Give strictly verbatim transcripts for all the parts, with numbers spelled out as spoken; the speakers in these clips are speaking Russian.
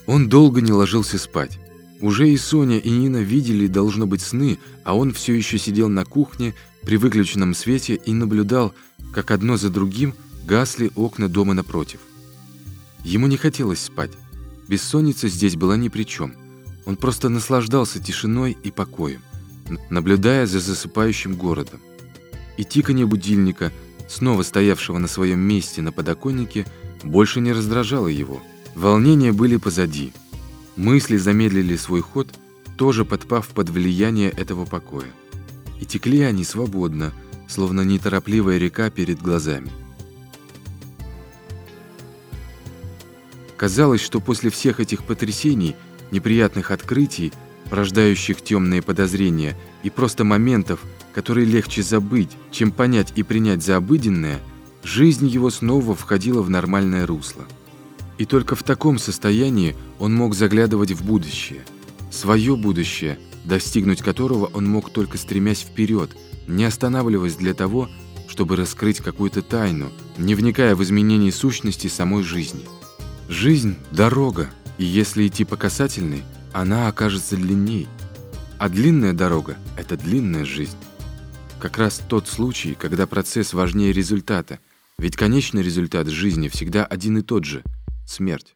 Он долго не ложился спать. Уже и Соня, и Нина видели, должно быть, сны, а он все еще сидел на кухне при выключенном свете и наблюдал, как одно за другим гасли окна дома напротив. Ему не хотелось спать. Бессонница здесь была ни при чем. Он просто наслаждался тишиной и покоем, наблюдая за засыпающим городом. И тиканье будильника, снова стоявшего на своем месте на подоконнике, больше не раздражало его. Волнения были позади. Мысли замедлили свой ход, тоже подпав под влияние этого покоя. И текли они свободно, словно неторопливая река перед глазами. Казалось, что после всех этих потрясений, неприятных открытий, порождающих темные подозрения, и просто моментов, которые легче забыть, чем понять и принять за обыденное, жизнь его снова входила в нормальное русло. И только в таком состоянии он мог заглядывать в будущее. Свое будущее, достигнуть которого он мог только стремясь вперед, не останавливаясь для того, чтобы раскрыть какую-то тайну, не вникая в изменение сущности самой жизни. Жизнь – дорога, и если идти по касательной, она окажется длинней. А длинная дорога – это длинная жизнь. Как раз тот случай, когда процесс важнее результата, ведь конечный результат жизни всегда один и тот же – смерть.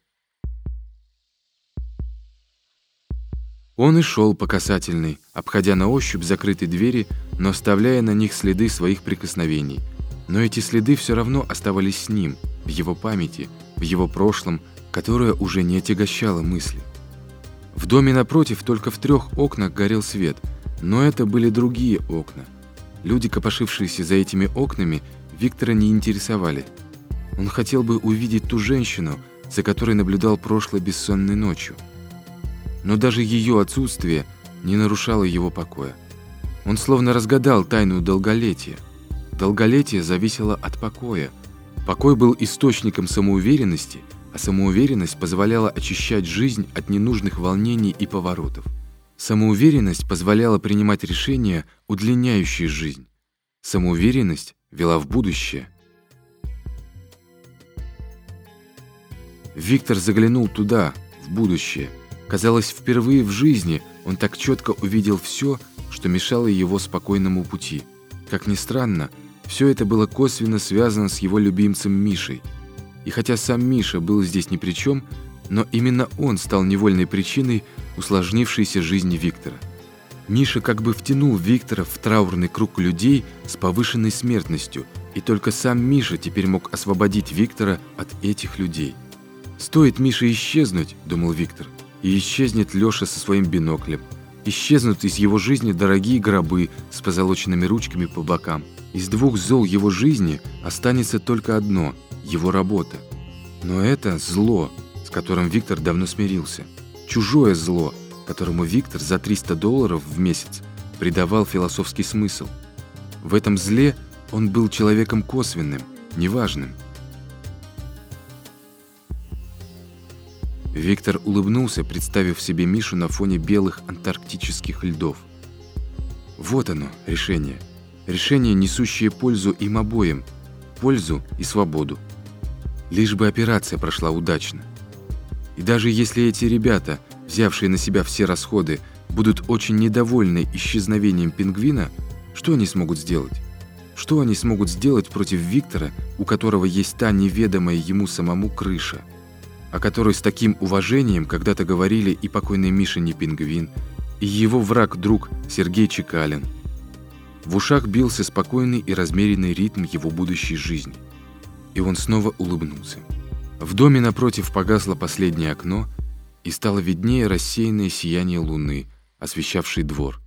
Он и шел по касательной, обходя на ощупь закрытые двери, но оставляя на них следы своих прикосновений. Но эти следы все равно оставались с ним, в его памяти, в его прошлом, которое уже не отягощало мысли. В доме напротив только в трех окнах горел свет, но это были другие окна. Люди, копошившиеся за этими окнами, Виктора не интересовали. Он хотел бы увидеть ту женщину, за которой наблюдал прошлой бессонной ночью. Но даже ее отсутствие не нарушало его покоя. Он словно разгадал тайну долголетия. Долголетие зависело от покоя. Покой был источником самоуверенности, а самоуверенность позволяла очищать жизнь от ненужных волнений и поворотов. Самоуверенность позволяла принимать решения, удлиняющие жизнь. Самоуверенность вела в будущее. Виктор заглянул туда, в будущее. Казалось, впервые в жизни он так четко увидел все, что мешало его спокойному пути. Как ни странно, все это было косвенно связано с его любимцем Мишей. И хотя сам Миша был здесь ни при чем, но именно он стал невольной причиной усложнившейся жизни Виктора. Миша как бы втянул Виктора в траурный круг людей с повышенной смертностью, и только сам Миша теперь мог освободить Виктора от этих людей. «Стоит Мише исчезнуть, — думал Виктор, — и исчезнет Леша со своим биноклем. Исчезнут из его жизни дорогие гробы с позолоченными ручками по бокам. Из двух зол его жизни останется только одно — его работа. Но это зло, с которым Виктор давно смирился. Чужое зло, которому Виктор за триста долларов в месяц придавал философский смысл. В этом зле он был человеком косвенным, неважным. Виктор улыбнулся, представив себе Мишу на фоне белых антарктических льдов. Вот оно, решение. Решение, несущее пользу им обоим, пользу и свободу. Лишь бы операция прошла удачно. И даже если эти ребята, взявшие на себя все расходы, будут очень недовольны исчезновением пингвина, что они смогут сделать? Что они смогут сделать против Виктора, у которого есть та неведомая ему самому крыша, о которой с таким уважением когда-то говорили и покойный Миша не пингвин, и его враг-друг Сергей Чекалин. В ушах бился спокойный и размеренный ритм его будущей жизни. И он снова улыбнулся. В доме напротив погасло последнее окно, и стало виднее рассеянное сияние луны, освещавшей двор.